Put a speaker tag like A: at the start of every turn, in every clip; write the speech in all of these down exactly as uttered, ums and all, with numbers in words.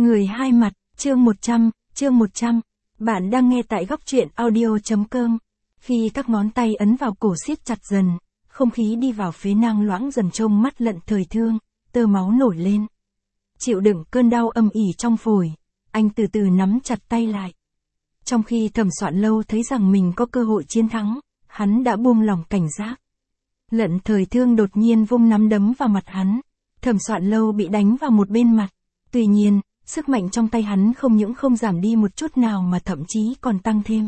A: Người hai mặt, chương một trăm, chương một trăm. Bạn đang nghe tại góc truyện audio.com. Khi các ngón tay ấn vào cổ siết chặt dần, không khí đi vào phế nang loãng dần trông mắt lận thời thương, tơ máu nổi lên. Chịu đựng cơn đau âm ỉ trong phổi, anh từ từ nắm chặt tay lại. Trong khi Thẩm Soạn Lâu thấy rằng mình có cơ hội chiến thắng, hắn đã buông lỏng cảnh giác. Lận thời thương đột nhiên vung nắm đấm vào mặt hắn. Thẩm Soạn Lâu bị đánh vào một bên mặt. Tuy nhiên, sức mạnh trong tay hắn không những không giảm đi một chút nào mà thậm chí còn tăng thêm.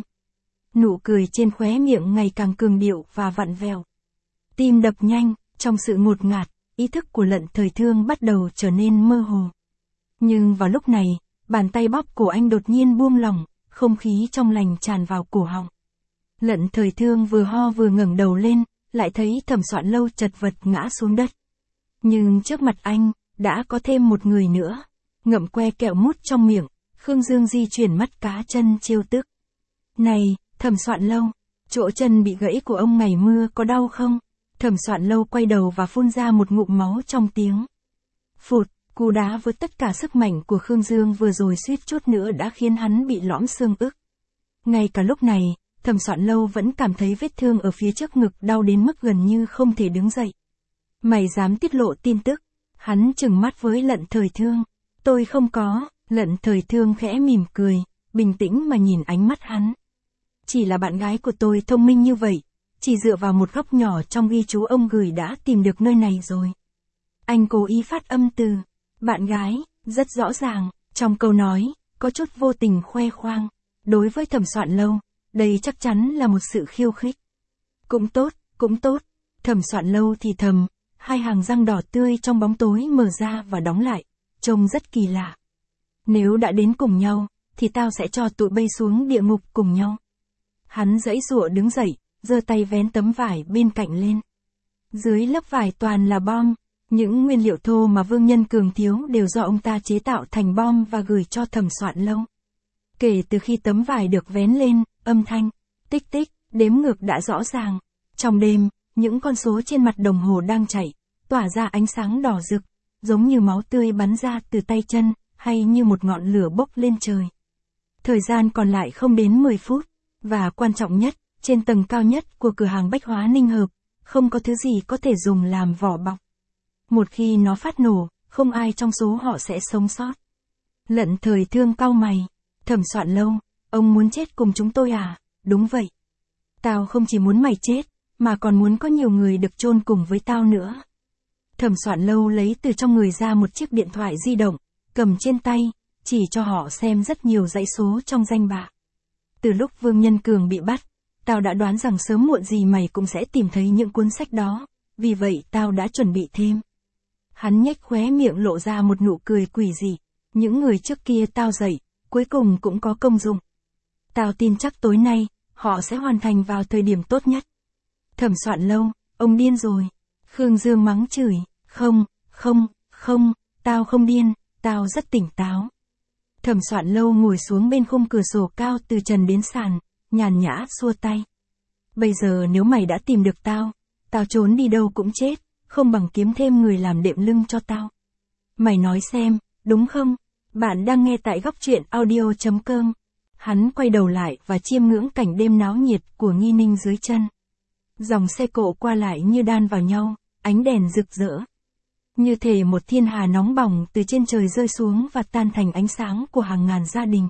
A: Nụ cười trên khóe miệng ngày càng cường điệu và vặn vẹo. Tim đập nhanh, trong sự ngột ngạt, ý thức của lận thời thương bắt đầu trở nên mơ hồ. Nhưng vào lúc này, bàn tay bóp cổ anh đột nhiên buông lỏng, không khí trong lành tràn vào cổ họng. Lận thời thương vừa ho vừa ngẩng đầu lên, lại thấy Thẩm Soạn Lâu chật vật ngã xuống đất. Nhưng trước mặt anh, đã có thêm một người nữa. Ngậm que kẹo mút trong miệng, Khương Dương di chuyển mắt cá chân trêu tức. Này, Thẩm Soạn Lâu, chỗ chân bị gãy của ông ngày mưa có đau không? Thẩm Soạn Lâu quay đầu và phun ra một ngụm máu trong tiếng. Phụt, cú đá với tất cả sức mạnh của Khương Dương vừa rồi suýt chút nữa đã khiến hắn bị lõm xương ức. Ngay cả lúc này, Thẩm Soạn Lâu vẫn cảm thấy vết thương ở phía trước ngực đau đến mức gần như không thể đứng dậy. Mày dám tiết lộ tin tức? Hắn trừng mắt với lận thời thương. Tôi không có, lận thời thương khẽ mỉm cười, bình tĩnh mà nhìn ánh mắt hắn. Chỉ là bạn gái của tôi thông minh như vậy, chỉ dựa vào một góc nhỏ trong ghi chú ông gửi đã tìm được nơi này rồi. Anh cố ý phát âm từ, bạn gái, rất rõ ràng, trong câu nói, có chút vô tình khoe khoang. Đối với Thẩm Soạn Lâu, đây chắc chắn là một sự khiêu khích. Cũng tốt, cũng tốt, Thẩm Soạn Lâu thì thầm, hai hàng răng đỏ tươi trong bóng tối mở ra và đóng lại, trông rất kỳ lạ. Nếu đã đến cùng nhau, thì tao sẽ cho tụi bay xuống địa ngục cùng nhau. Hắn giãy giụa đứng dậy, giơ tay vén tấm vải bên cạnh lên. Dưới lớp vải toàn là bom, những nguyên liệu thô mà Vương Nhân Cường thiếu đều do ông ta chế tạo thành bom và gửi cho Thẩm Soạn Lâu. Kể từ khi tấm vải được vén lên, âm thanh, tích tích, đếm ngược đã rõ ràng. Trong đêm, những con số trên mặt đồng hồ đang chạy, tỏa ra ánh sáng đỏ rực, giống như máu tươi bắn ra từ tay chân, hay như một ngọn lửa bốc lên trời. Thời gian còn lại không đến mười phút, và quan trọng nhất, trên tầng cao nhất của cửa hàng bách hóa Ninh Hợp, không có thứ gì có thể dùng làm vỏ bọc. Một khi nó phát nổ, không ai trong số họ sẽ sống sót. Lận thời thương cau mày. Thẩm Soạn Lâu, ông muốn chết cùng chúng tôi à? Đúng vậy. Tao không chỉ muốn mày chết, mà còn muốn có nhiều người được chôn cùng với tao nữa. Thẩm Soạn Lâu lấy từ trong người ra một chiếc điện thoại di động, cầm trên tay, chỉ cho họ xem rất nhiều dãy số trong danh bạ. Từ lúc Vương Nhân Cường bị bắt, tao đã đoán rằng sớm muộn gì mày cũng sẽ tìm thấy những cuốn sách đó, vì vậy tao đã chuẩn bị thêm. Hắn nhếch khóe miệng lộ ra một nụ cười quỷ dị. Những người trước kia tao dạy, cuối cùng cũng có công dụng. Tao tin chắc tối nay, họ sẽ hoàn thành vào thời điểm tốt nhất. Thẩm Soạn Lâu, ông điên rồi. Khương Dương mắng chửi, không, không, không, tao không điên, tao rất tỉnh táo. Thẩm Soạn Lâu ngồi xuống bên khung cửa sổ cao từ trần đến sàn, nhàn nhã xua tay. Bây giờ nếu mày đã tìm được tao, tao trốn đi đâu cũng chết, không bằng kiếm thêm người làm đệm lưng cho tao. Mày nói xem, đúng không? Bạn đang nghe tại góc truyện audio.com. Hắn quay đầu lại và chiêm ngưỡng cảnh đêm náo nhiệt của Nghi Ninh dưới chân. Dòng xe cộ qua lại như đan vào nhau, ánh đèn rực rỡ. Như thể một thiên hà nóng bỏng từ trên trời rơi xuống và tan thành ánh sáng của hàng ngàn gia đình.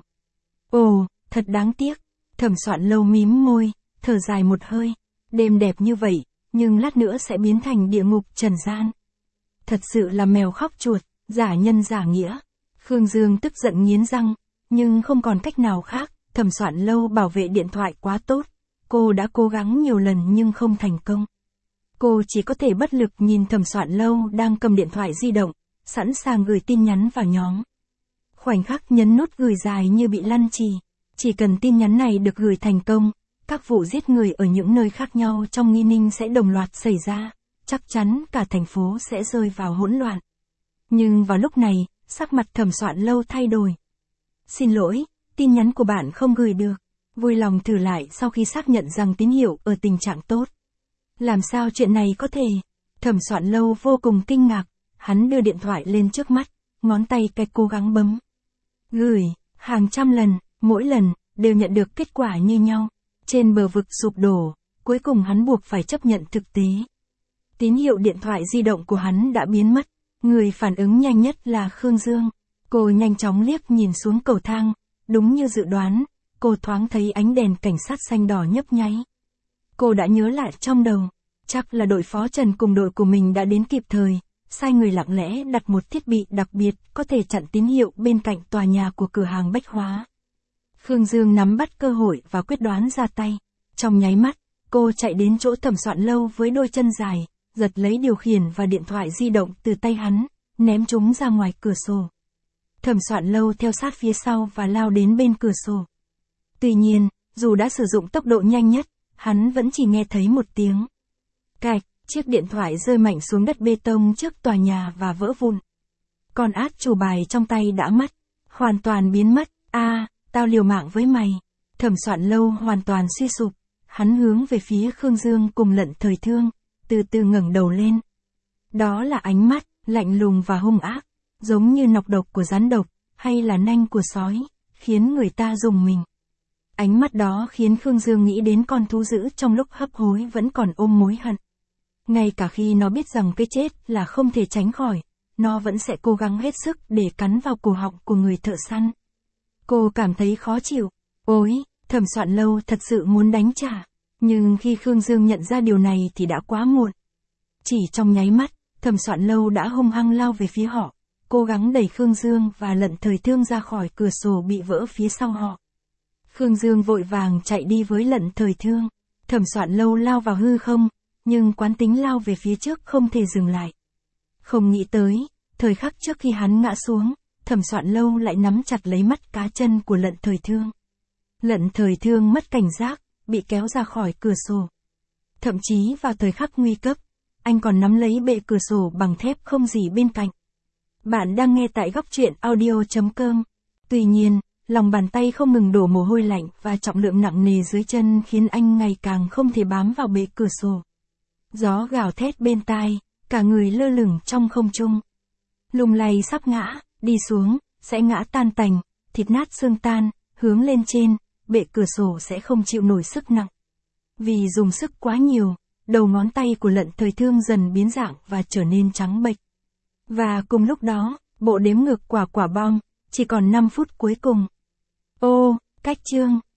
A: Ồ, thật đáng tiếc. Thẩm Soạn Lâu mím môi, thở dài một hơi. Đêm đẹp như vậy, nhưng lát nữa sẽ biến thành địa ngục trần gian. Thật sự là mèo khóc chuột, giả nhân giả nghĩa. Khương Dương tức giận nghiến răng, nhưng không còn cách nào khác. Thẩm Soạn Lâu bảo vệ điện thoại quá tốt. Cô đã cố gắng nhiều lần nhưng không thành công. Cô chỉ có thể bất lực nhìn Thẩm Soạn Lâu đang cầm điện thoại di động, sẵn sàng gửi tin nhắn vào nhóm. Khoảnh khắc nhấn nút gửi dài như bị lăn trì. Chỉ cần tin nhắn này được gửi thành công, các vụ giết người ở những nơi khác nhau trong Nghi Ninh sẽ đồng loạt xảy ra, chắc chắn cả thành phố sẽ rơi vào hỗn loạn. Nhưng vào lúc này, sắc mặt Thẩm Soạn Lâu thay đổi. Xin lỗi, tin nhắn của bạn không gửi được. Vui lòng thử lại sau khi xác nhận rằng tín hiệu ở tình trạng tốt. Làm sao chuyện này có thể? Thẩm Soạn Lâu vô cùng kinh ngạc, hắn đưa điện thoại lên trước mắt, ngón tay cái cố gắng bấm. gửi, hàng trăm lần, mỗi lần, đều nhận được kết quả như nhau. Trên bờ vực sụp đổ, cuối cùng hắn buộc phải chấp nhận thực tế. Tín hiệu điện thoại di động của hắn đã biến mất. Người phản ứng nhanh nhất là Khương Dương. Cô nhanh chóng liếc nhìn xuống cầu thang. Đúng như dự đoán, cô thoáng thấy ánh đèn cảnh sát xanh đỏ nhấp nháy. Cô đã nhớ lại trong đầu. Chắc là đội phó Trần cùng đội của mình đã đến kịp thời. Sai người lặng lẽ đặt một thiết bị đặc biệt có thể chặn tín hiệu bên cạnh tòa nhà của cửa hàng bách hóa. Khương Dương nắm bắt cơ hội và quyết đoán ra tay. Trong nháy mắt, cô chạy đến chỗ Thẩm Soạn Lâu với đôi chân dài, giật lấy điều khiển và điện thoại di động từ tay hắn, ném chúng ra ngoài cửa sổ. Thẩm Soạn Lâu theo sát phía sau và lao đến bên cửa sổ. Tuy nhiên, dù đã sử dụng tốc độ nhanh nhất, hắn vẫn chỉ nghe thấy một tiếng cạch, chiếc điện thoại rơi mạnh xuống đất bê tông trước tòa nhà và vỡ vụn. Con át chủ bài trong tay đã mất, hoàn toàn biến mất. A, à, tao liều mạng với mày. Thẩm Soạn Lâu hoàn toàn suy sụp, hắn hướng về phía Khương Dương cùng Lận Thời Thương, từ từ ngẩng đầu lên. Đó là ánh mắt lạnh lùng và hung ác, giống như nọc độc của rắn độc, hay là nanh của sói, khiến người ta rùng mình. Ánh mắt đó khiến Khương Dương nghĩ đến con thú dữ trong lúc hấp hối vẫn còn ôm mối hận. Ngay cả khi nó biết rằng cái chết là không thể tránh khỏi, nó vẫn sẽ cố gắng hết sức để cắn vào cổ họng của người thợ săn. Cô cảm thấy khó chịu. Ôi, Thẩm Soạn Lâu thật sự muốn đánh trả. Nhưng khi Khương Dương nhận ra điều này thì đã quá muộn. Chỉ trong nháy mắt, Thẩm Soạn Lâu đã hung hăng lao về phía họ, cố gắng đẩy Khương Dương và Lận Thời Thương ra khỏi cửa sổ bị vỡ phía sau họ. Khương Dương vội vàng chạy đi với Lận Thời Thương. Thẩm Soạn Lâu lao vào hư không, nhưng quán tính lao về phía trước không thể dừng lại. Không nghĩ tới, thời khắc trước khi hắn ngã xuống, Thẩm Soạn Lâu lại nắm chặt lấy mắt cá chân của Lận Thời Thương. Lận Thời Thương mất cảnh giác, bị kéo ra khỏi cửa sổ. Thậm chí vào thời khắc nguy cấp, anh còn nắm lấy bệ cửa sổ bằng thép không gì bên cạnh. Bạn đang nghe tại góc truyện audio chấm com. Tuy nhiên, lòng bàn tay không ngừng đổ mồ hôi lạnh và trọng lượng nặng nề dưới chân khiến anh ngày càng không thể bám vào bệ cửa sổ. Gió gào thét bên tai, cả người lơ lửng trong không trung. Lung lay sắp ngã, đi xuống, sẽ ngã tan tành, thịt nát xương tan, hướng lên trên, bệ cửa sổ sẽ không chịu nổi sức nặng. Vì dùng sức quá nhiều, đầu ngón tay của Lận Thời Thương dần biến dạng và trở nên trắng bệch. Và cùng lúc đó, bộ đếm ngược quả quả bom, chỉ còn năm phút cuối cùng. Ô, cách chương,